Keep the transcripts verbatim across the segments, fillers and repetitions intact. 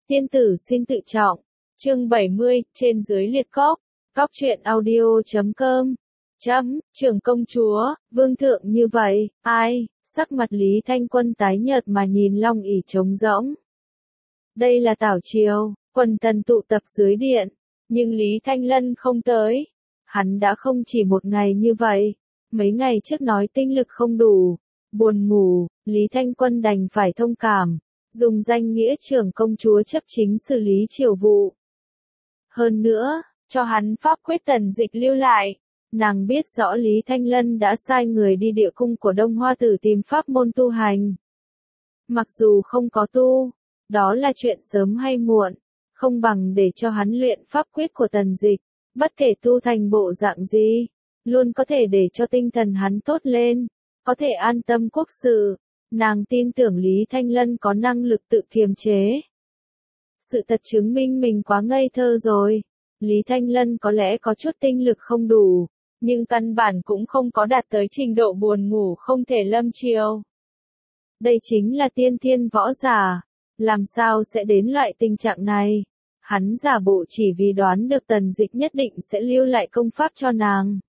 Tiên tử xin tự trọng. Chương bảy mươi, trên dưới liệt cóc. Cóc truyện audio chấm com. Chấm, trưởng công chúa, vương thượng như vậy, ai? Sắc mặt Lý Thanh Quân tái nhợt mà nhìn Long ỷ trống rỗng. Đây là tảo triều, quần tần tụ tập dưới điện, nhưng Lý Thanh Lân không tới. Hắn đã không chỉ một ngày như vậy, mấy ngày trước nói tinh lực không đủ, buồn ngủ, Lý Thanh Quân đành phải thông cảm, dùng danh nghĩa trưởng công chúa chấp chính xử lý triều vụ. Hơn nữa, cho hắn pháp quyết Tần Dịch lưu lại. Nàng biết rõ Lý Thanh Lân đã sai người đi địa cung của Đông Hoa Tử tìm pháp môn tu hành. Mặc dù không có tu, đó là chuyện sớm hay muộn, không bằng để cho hắn luyện pháp quyết của Tần Dịch, bất kể tu thành bộ dạng gì, luôn có thể để cho tinh thần hắn tốt lên, có thể an tâm quốc sự. Nàng tin tưởng Lý Thanh Lân có năng lực tự kiềm chế. Sự thật chứng minh mình quá ngây thơ rồi. Lý Thanh Lân có lẽ có chút tinh lực không đủ, nhưng căn bản cũng không có đạt tới trình độ buồn ngủ không thể lâm triều. Đây chính là tiên thiên võ giả, làm sao sẽ đến loại tình trạng này? Hắn giả bộ chỉ vì đoán được Tần Dịch nhất định sẽ lưu lại công pháp cho nàng,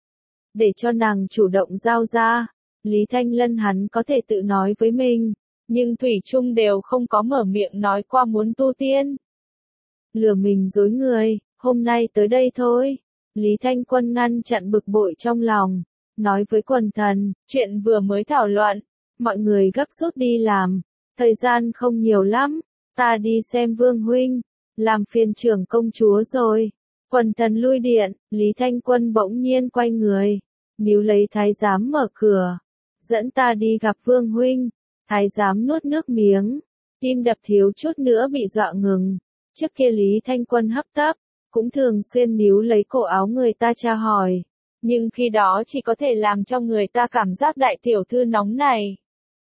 để cho nàng chủ động giao ra. Lý Thanh Lân hắn có thể tự nói với mình, nhưng thủy chung đều không có mở miệng nói qua muốn tu tiên. Lừa mình dối người, hôm nay tới đây thôi. Lý Thanh Quân ngăn chặn bực bội trong lòng, nói với quần thần, chuyện vừa mới thảo luận, mọi người gấp rút đi làm, thời gian không nhiều lắm, ta đi xem Vương huynh, làm phiền trưởng công chúa rồi. Quần thần lui điện, Lý Thanh Quân bỗng nhiên quay người, níu lấy thái giám mở cửa, dẫn ta đi gặp Vương huynh. Thái giám nuốt nước miếng, tim đập thiếu chút nữa bị dọa ngừng. Trước kia Lý Thanh Quân hấp tấp, cũng thường xuyên níu lấy cổ áo người ta tra hỏi, nhưng khi đó chỉ có thể làm cho người ta cảm giác đại tiểu thư nóng này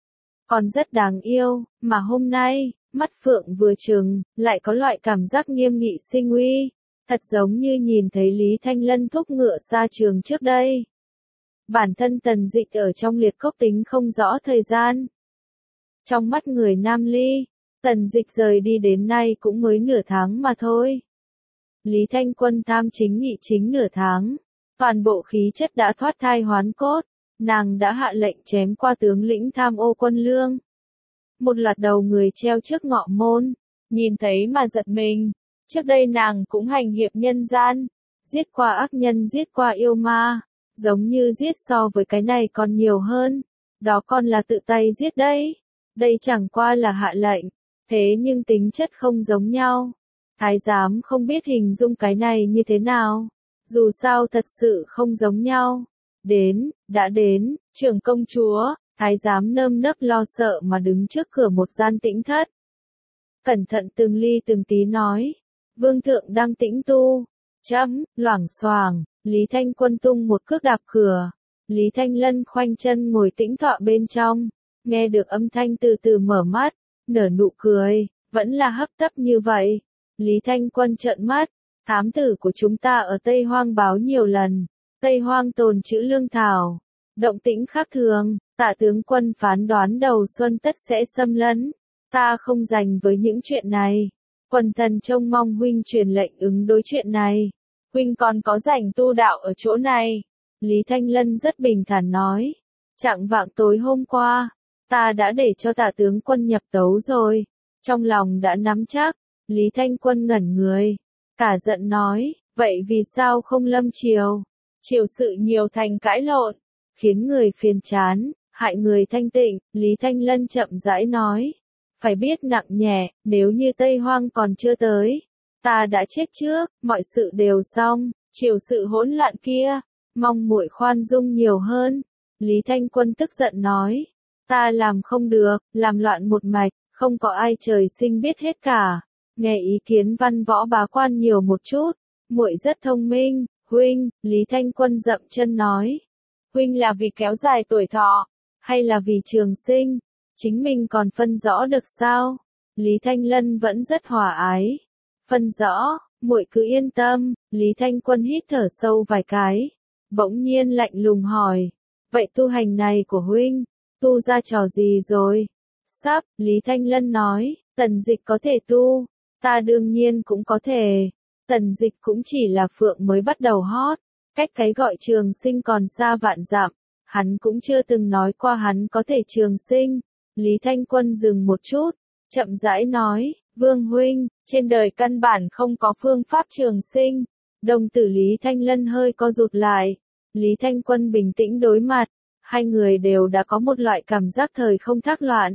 còn rất đáng yêu, mà hôm nay, mắt phượng vừa trừng, lại có loại cảm giác nghiêm nghị sinh uy, thật giống như nhìn thấy Lý Thanh Lân thúc ngựa xa trường trước đây. Bản thân Tần Dịch ở trong liệt cốc tính không rõ thời gian. Trong mắt người Nam Ly, Tần Dịch rời đi đến nay cũng mới nửa tháng mà thôi. Lý Thanh Quân tham chính nghị chính nửa tháng, toàn bộ khí chất đã thoát thai hoán cốt, nàng đã hạ lệnh chém qua tướng lĩnh tham ô quân lương. Một loạt đầu người treo trước ngọ môn, nhìn thấy mà giật mình, trước đây nàng cũng hành hiệp nhân gian, giết qua ác nhân giết qua yêu ma, giống như giết so với cái này còn nhiều hơn, đó còn là tự tay giết đấy, đây chẳng qua là hạ lệnh, thế nhưng tính chất không giống nhau. Thái giám không biết hình dung cái này như thế nào, dù sao thật sự không giống nhau. Đến, đã đến, trưởng công chúa, thái giám nơm nớp lo sợ mà đứng trước cửa một gian tĩnh thất. Cẩn thận từng ly từng tí nói, vương thượng đang tĩnh tu, chấm, loảng xoảng, Lý Thanh Quân tung một cước đạp cửa, Lý Thanh Lân khoanh chân ngồi tĩnh tọa bên trong, nghe được âm thanh từ từ mở mắt, nở nụ cười, vẫn là hấp tấp như vậy. Lý Thanh Quân trợn mắt, thám tử của chúng ta ở Tây Hoang báo nhiều lần, Tây Hoang tồn trữ lương thảo, động tĩnh khác thường, Tạ tướng quân phán đoán đầu xuân tất sẽ xâm lấn, ta không rành với những chuyện này, quần thần trông mong huynh truyền lệnh ứng đối chuyện này, huynh còn có rảnh tu đạo ở chỗ này. Lý Thanh Lân rất bình thản nói, chạng vạng tối hôm qua, ta đã để cho Tạ tướng quân nhập tấu rồi, trong lòng đã nắm chắc. Lý Thanh Quân ngẩn người, cả giận nói, vậy vì sao không lâm triều? Triều sự nhiều thành cãi lộn, khiến người phiền chán, hại người thanh tịnh. Lý Thanh Lân chậm rãi nói, phải biết nặng nhẹ, nếu như Tây Hoang còn chưa tới, ta đã chết trước, mọi sự đều xong, triều sự hỗn loạn kia, mong muội khoan dung nhiều hơn. Lý Thanh Quân tức giận nói, ta làm không được, làm loạn một mạch, không có ai trời sinh biết hết cả. Nghe ý kiến văn võ bá quan nhiều một chút, muội rất thông minh, huynh. Lý Thanh Quân dậm chân nói, huynh là vì kéo dài tuổi thọ, hay là vì trường sinh, chính mình còn phân rõ được sao? Lý Thanh Lân vẫn rất hòa ái, phân rõ, muội cứ yên tâm. Lý Thanh Quân hít thở sâu vài cái, bỗng nhiên lạnh lùng hỏi, vậy tu hành này của huynh, tu ra trò gì rồi? Sắp, Lý Thanh Lân nói, Tần Dịch có thể tu, Ta đương nhiên cũng có thể. Tần Dịch cũng chỉ là phượng mới bắt đầu hót, cách cái gọi trường sinh còn xa vạn dặm, hắn cũng chưa từng nói qua hắn có thể trường sinh. Lý Thanh Quân dừng một chút, chậm rãi nói, Vương huynh, trên đời căn bản không có phương pháp trường sinh. Đồng tử Lý Thanh Lân hơi co rụt lại. Lý Thanh Quân bình tĩnh đối mặt, hai người đều đã có một loại cảm giác thời không thác loạn.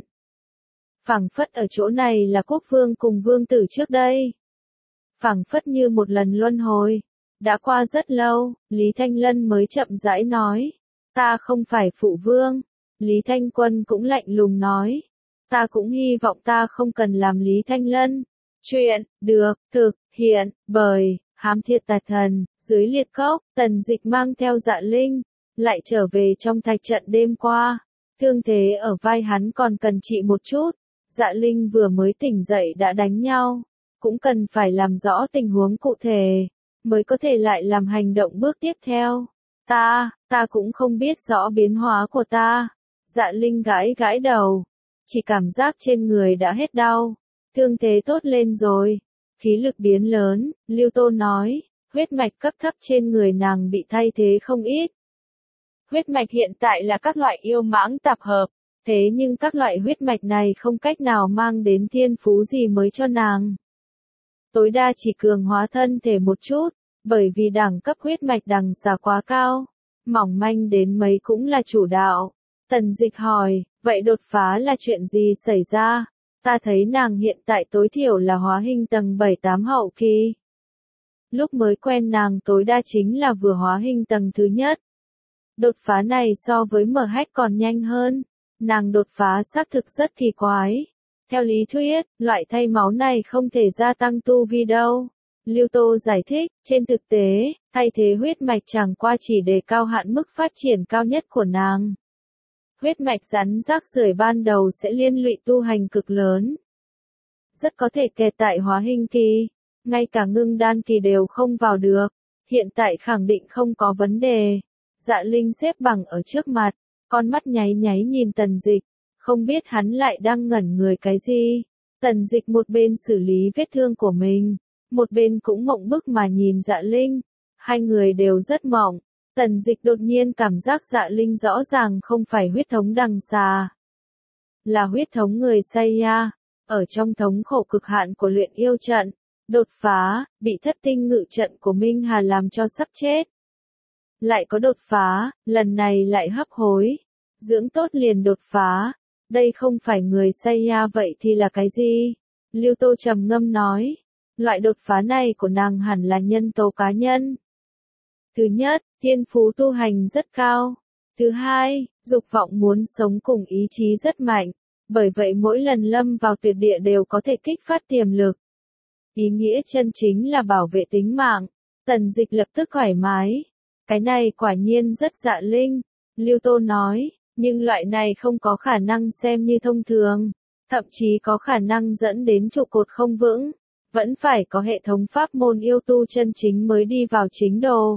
Phảng phất ở chỗ này là quốc vương cùng vương tử trước đây. Phảng phất như một lần luân hồi. Đã qua rất lâu, Lý Thanh Lân mới chậm rãi nói. Ta không phải phụ vương. Lý Thanh Quân cũng lạnh lùng nói. Ta cũng hy vọng ta không cần làm Lý Thanh Lân. Chuyện, được, thực, hiện, bởi, Hám Thiệt Tà Thần, dưới liệt cốc, Tần Dịch mang theo Dạ Linh, lại trở về trong thạch trận đêm qua. Thương thế ở vai hắn còn cần trị một chút. Dạ Linh vừa mới tỉnh dậy đã đánh nhau, cũng cần phải làm rõ tình huống cụ thể, mới có thể lại làm hành động bước tiếp theo. Ta, ta cũng không biết rõ biến hóa của ta. Dạ Linh gãi gãi đầu, chỉ cảm giác trên người đã hết đau, thương thế tốt lên rồi, khí lực biến lớn. Lưu Tô nói, huyết mạch cấp thấp trên người nàng bị thay thế không ít. Huyết mạch hiện tại là các loại yêu mãng tạp hợp. Thế nhưng các loại huyết mạch này không cách nào mang đến thiên phú gì mới cho nàng. Tối đa chỉ cường hóa thân thể một chút, bởi vì đẳng cấp huyết mạch đằng xa quá cao. Mỏng manh đến mấy cũng là chủ đạo. Tần Dịch hỏi, vậy đột phá là chuyện gì xảy ra? Ta thấy nàng hiện tại tối thiểu là hóa hình tầng bảy tám hậu kỳ. Lúc mới quen nàng tối đa chính là vừa hóa hình tầng thứ nhất. Đột phá này so với mở hách còn nhanh hơn. Nàng đột phá xác thực rất kỳ quái. Theo lý thuyết, loại thay máu này không thể gia tăng tu vi đâu. Lưu Tô giải thích, trên thực tế, thay thế huyết mạch chẳng qua chỉ đề cao hạn mức phát triển cao nhất của nàng. Huyết mạch rắn rác rưởi ban đầu sẽ liên lụy tu hành cực lớn. Rất có thể kẹt tại hóa hình kỳ, ngay cả ngưng đan kỳ đều không vào được. Hiện tại khẳng định không có vấn đề. Dạ Linh xếp bằng ở trước mặt. Con mắt nháy nháy nhìn Tần Dịch, không biết hắn lại đang ngẩn người cái gì. Tần Dịch một bên xử lý vết thương của mình, một bên cũng mộng bức mà nhìn Dạ Linh. Hai người đều rất mộng. Tần Dịch đột nhiên cảm giác Dạ Linh rõ ràng không phải huyết thống đằng xà, là huyết thống người Saiya, ở trong thống khổ cực hạn của luyện yêu trận, đột phá, bị thất tinh ngự trận của Minh Hà làm cho sắp chết. Lại có đột phá, lần này lại hấp hối. Dưỡng tốt liền đột phá. Đây không phải người Saiya vậy thì là cái gì? Lưu Tô trầm ngâm nói. Loại đột phá này của nàng hẳn là nhân tố cá nhân. Thứ nhất, thiên phú tu hành rất cao. Thứ hai, dục vọng muốn sống cùng ý chí rất mạnh. Bởi vậy mỗi lần lâm vào tuyệt địa đều có thể kích phát tiềm lực. Ý nghĩa chân chính là bảo vệ tính mạng. Tần Dịch lập tức thoải mái. Cái này quả nhiên rất Dạ Linh. Lưu Tô nói, nhưng loại này không có khả năng xem như thông thường. Thậm chí có khả năng dẫn đến trụ cột không vững. Vẫn phải có hệ thống pháp môn yêu tu chân chính mới đi vào chính đồ.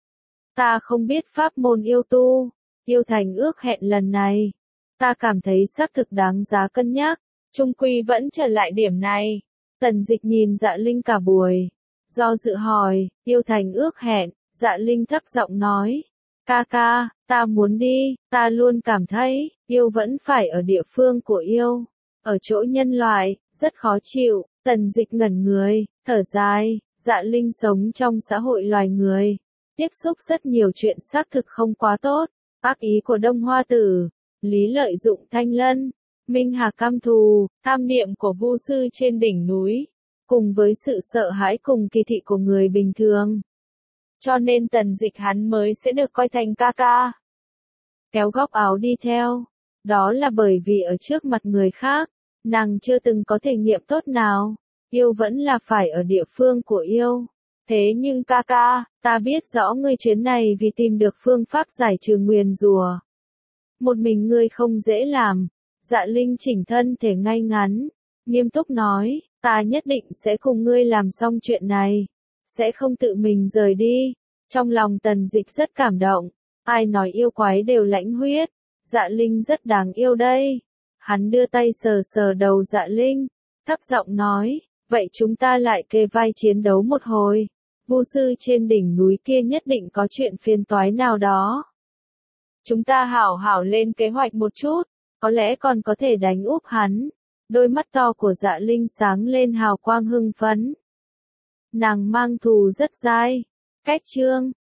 Ta không biết pháp môn yêu tu. Yêu thành ước hẹn lần này. Ta cảm thấy xác thực đáng giá cân nhắc. Trung quy vẫn trở lại điểm này. Tần Dịch nhìn Dạ Linh cả buổi. Do dự hỏi, yêu thành ước hẹn. Dạ Linh thấp giọng nói, ca ca, ta muốn đi, ta luôn cảm thấy, yêu vẫn phải ở địa phương của yêu, ở chỗ nhân loại, rất khó chịu. Tần Dịch ngẩn người, thở dài. Dạ Linh sống trong xã hội loài người, tiếp xúc rất nhiều chuyện xác thực không quá tốt. Ác ý của Đông Hoa Tử, Lý lợi dụng Thanh Lân, Minh Hà cam thù, tham niệm của Vu sư trên đỉnh núi, cùng với sự sợ hãi cùng kỳ thị của người bình thường. Cho nên Tần Dịch hắn mới sẽ được coi thành ca ca. Kéo góc áo đi theo. Đó là bởi vì ở trước mặt người khác, nàng chưa từng có thể nghiệm tốt nào. Yêu vẫn là phải ở địa phương của yêu. Thế nhưng ca ca, ta biết rõ ngươi chuyến này vì tìm được phương pháp giải trừ nguyền rủa. Một mình ngươi không dễ làm. Dạ Linh chỉnh thân thể ngay ngắn, nghiêm túc nói, ta nhất định sẽ cùng ngươi làm xong chuyện này. Sẽ không tự mình rời đi. Trong lòng Tần Dịch rất cảm động. Ai nói yêu quái đều lãnh huyết. Dạ Linh rất đáng yêu đây. Hắn đưa tay sờ sờ đầu Dạ Linh, thấp giọng nói, Vậy chúng ta lại kề vai chiến đấu một hồi. Vu sư trên đỉnh núi kia nhất định có chuyện phiền toái nào đó. Chúng ta hảo hảo lên kế hoạch một chút, có lẽ còn có thể đánh úp hắn. Đôi mắt to của Dạ Linh sáng lên hào quang hưng phấn. Nàng mang thù rất dai. Cách chương